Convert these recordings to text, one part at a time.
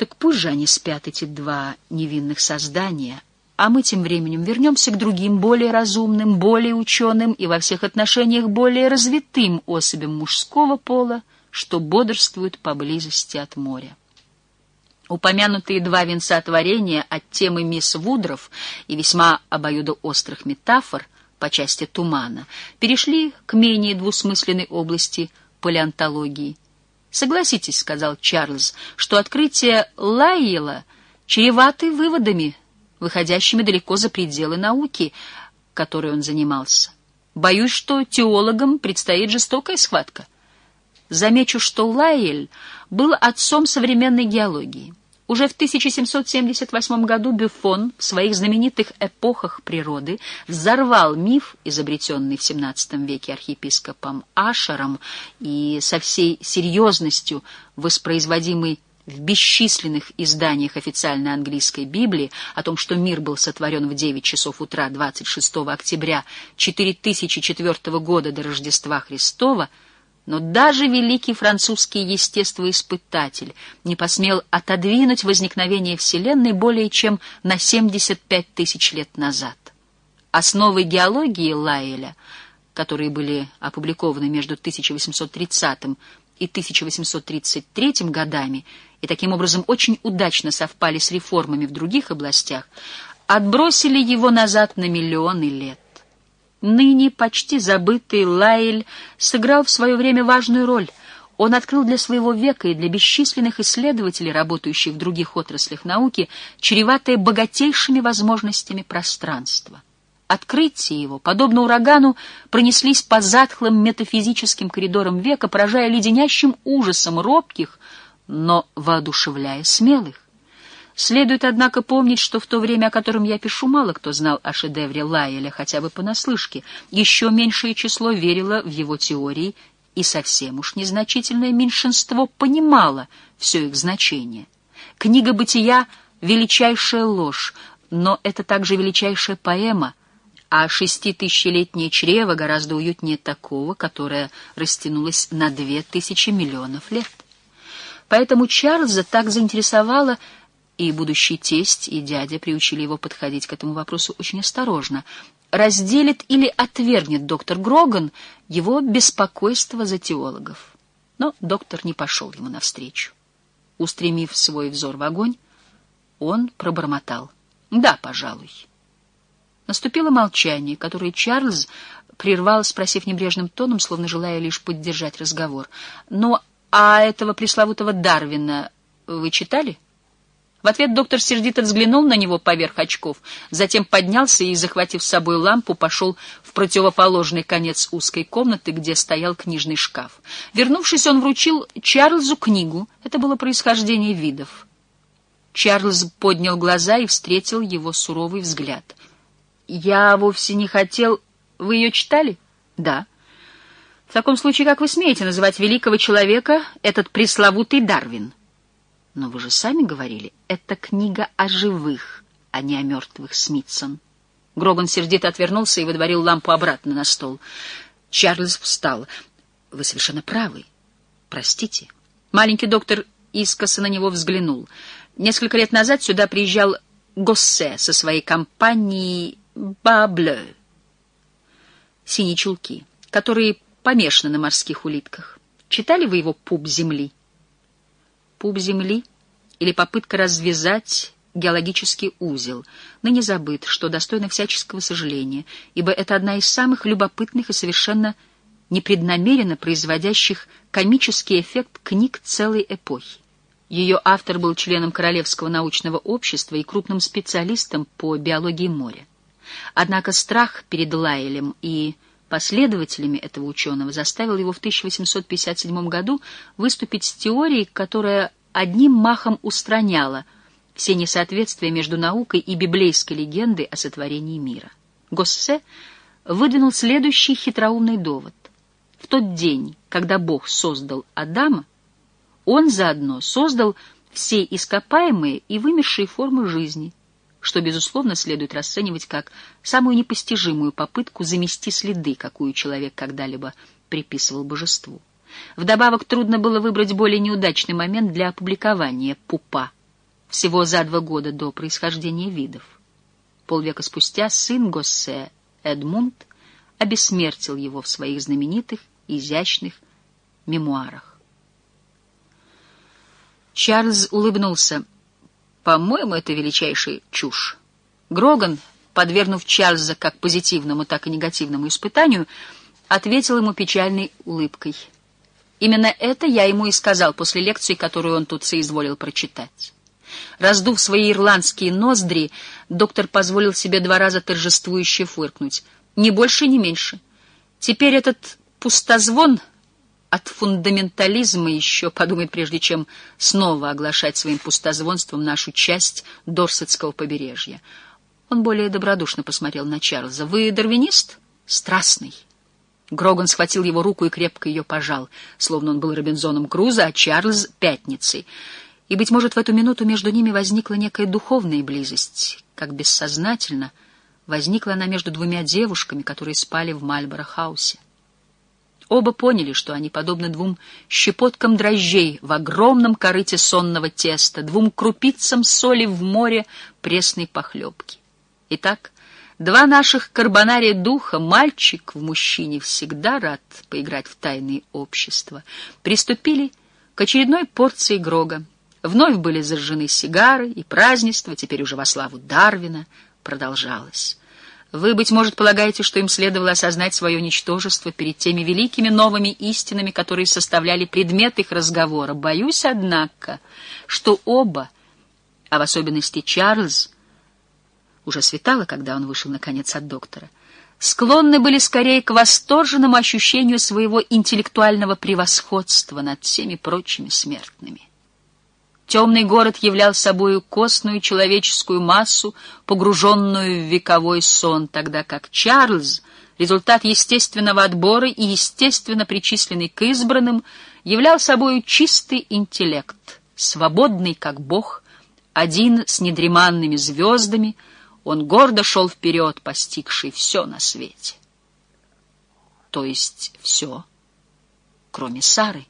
Так пусть же они спят, эти два невинных создания, а мы тем временем вернемся к другим, более разумным, более ученым и во всех отношениях более развитым особям мужского пола, что бодрствуют поблизости от моря. Упомянутые два венца творения от темы мисс Вудров и весьма обоюдоострых метафор по части тумана перешли к менее двусмысленной области палеонтологии. «Согласитесь, — сказал Чарльз, — что открытия Лайела чреваты выводами, выходящими далеко за пределы науки, которой он занимался. Боюсь, что теологам предстоит жестокая схватка. Замечу, что Лайель был отцом современной геологии. Уже в 1778 году Бюфон в своих знаменитых «Эпохах природы» взорвал миф, изобретенный в XVII веке архиепископом Ашером и со всей серьезностью воспроизводимый в бесчисленных изданиях официальной английской Библии о том, что мир был сотворен в 9 часов утра 26 октября 4004 года до Рождества Христова. Но даже великий французский естествоиспытатель не посмел отодвинуть возникновение Вселенной более чем на 75 тысяч лет назад. Основы геологии Лайеля, которые были опубликованы между 1830 и 1833 годами и таким образом очень удачно совпали с реформами в других областях, отбросили его назад на миллионы лет. Ныне почти забытый Лайель сыграл в свое время важную роль. Он открыл для своего века и для бесчисленных исследователей, работающих в других отраслях науки, чреватое богатейшими возможностями пространство. Открытия его, подобно урагану, пронеслись по затхлым метафизическим коридорам века, поражая леденящим ужасом робких, но воодушевляя смелых. Следует, однако, помнить, что в то время, о котором я пишу, мало кто знал о шедевре Лайеля, хотя бы понаслышке. Еще меньшее число верило в его теории, и совсем уж незначительное меньшинство понимало все их значение. Книга «Бытия» — величайшая ложь, но это также величайшая поэма, а 6000-летнее чрево гораздо уютнее такого, которое растянулось на 2000 миллионов лет. Поэтому Чарльза так заинтересовало, и будущий тесть и дядя приучили его подходить к этому вопросу очень осторожно. Разделит или отвергнет доктор Гроган его беспокойство за теологов. Но доктор не пошел ему навстречу. Устремив свой взор в огонь, он пробормотал: «Да, пожалуй». Наступило молчание, которое Чарльз прервал, спросив небрежным тоном, словно желая лишь поддержать разговор: «Ну, а этого пресловутого Дарвина вы читали?» В ответ доктор сердито взглянул на него поверх очков, затем поднялся и, захватив с собой лампу, пошел в противоположный конец узкой комнаты, где стоял книжный шкаф. Вернувшись, он вручил Чарльзу книгу. Это было «Происхождение видов». Чарльз поднял глаза и встретил его суровый взгляд. «Я вовсе не хотел... Вы ее читали?» «Да». «В таком случае, как вы смеете называть великого человека этот пресловутый Дарвин?» «Но вы же сами говорили, это книга о живых, а не о мертвых, Смитсон». Гроган сердито отвернулся и выдворил лампу обратно на стол. Чарльз встал. «Вы совершенно правы. Простите». Маленький доктор искоса на него взглянул. Несколько лет назад сюда приезжал Госсе со своей компанией «Ба-блeu» — «Синие чулки», которые помешаны на морских улитках. Читали вы его «Пуп земли»? «Пуп земли» или попытка развязать геологический узел, ныне забыт, что достойно всяческого сожаления, ибо это одна из самых любопытных и совершенно непреднамеренно производящих комический эффект книг целой эпохи. Ее автор был членом Королевского научного общества и крупным специалистом по биологии моря. Однако страх перед Лайелем и последователями этого ученого заставил его в 1857 году выступить с теорией, которая одним махом устраняла все несоответствия между наукой и библейской легендой о сотворении мира. Госсе выдвинул следующий хитроумный довод. В тот день, когда Бог создал Адама, Он заодно создал все ископаемые и вымершие формы жизни, что, безусловно, следует расценивать как самую непостижимую попытку замести следы, какую человек когда-либо приписывал божеству. Вдобавок, трудно было выбрать более неудачный момент для опубликования «Пупа». всего за 2 года до происхождения видов. Полвека спустя сын Госсе, Эдмунд, обессмертил его в своих знаменитых, изящных мемуарах. Чарльз улыбнулся. «По-моему, это величайшая чушь». Гроган, подвергнув Чарльза как позитивному, так и негативному испытанию, ответил ему печальной улыбкой. Именно это я ему и сказал после лекции, которую он тут соизволил прочитать. Раздув свои ирландские ноздри, доктор позволил себе 2 раза торжествующе фыркнуть. Ни больше, ни меньше. Теперь этот пустозвон от фундаментализма еще подумает, прежде чем снова оглашать своим пустозвонством нашу часть Дорсетского побережья. Он более добродушно посмотрел на Чарльза. «Вы дарвинист? Страстный». Гроган схватил его руку и крепко ее пожал, словно он был Робинзоном Крузо, а Чарльз — Пятницей. И, быть может, в эту минуту между ними возникла некая духовная близость, как бессознательно возникла она между 2 девушками, которые спали в Мальборо-хаусе. Оба поняли, что они подобны 2 щепоткам дрожжей в огромном корыте сонного теста, 2 крупицам соли в море пресной похлебки. Итак, 2 наших карбонария духа, мальчик в мужчине всегда рад поиграть в тайные общества, приступили к очередной порции Грога. Вновь были зажжены сигары, и празднество, теперь уже во славу Дарвина, продолжалось. Вы, быть может, полагаете, что им следовало осознать свое ничтожество перед теми великими новыми истинами, которые составляли предмет их разговора. Боюсь, однако, что оба, а в особенности Чарльз, уже светало, когда он вышел, наконец, от доктора, склонны были скорее к восторженному ощущению своего интеллектуального превосходства над всеми прочими смертными. Темный город являл собою костную человеческую массу, погруженную в вековой сон, тогда как Чарльз, результат естественного отбора и естественно причисленный к избранным, являл собою чистый интеллект, свободный как Бог, один с недреманными звездами. Он гордо шел вперед, постигший все на свете. То есть все, кроме Сары.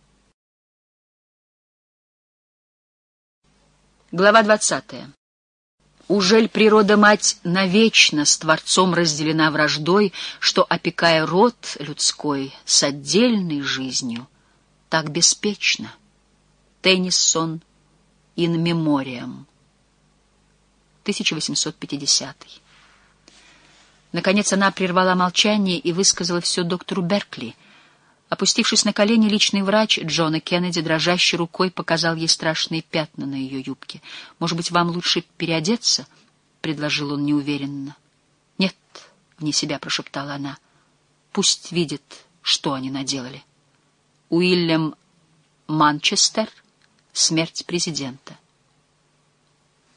Глава 20. Ужель природа-мать навечно с Творцом разделена враждой, что, опекая род людской с отдельной жизнью, так беспечно? Теннисон, in memoriam. 1850. Наконец она прервала молчание и высказала все доктору Беркли. Опустившись на колени, личный врач Джона Кеннеди дрожащей рукой показал ей страшные пятна на ее юбке. «Может быть, вам лучше переодеться?» — предложил он неуверенно. «Нет», — вне себя прошептала она, — «пусть видит, что они наделали». Уильям Манчестер. Смерть президента.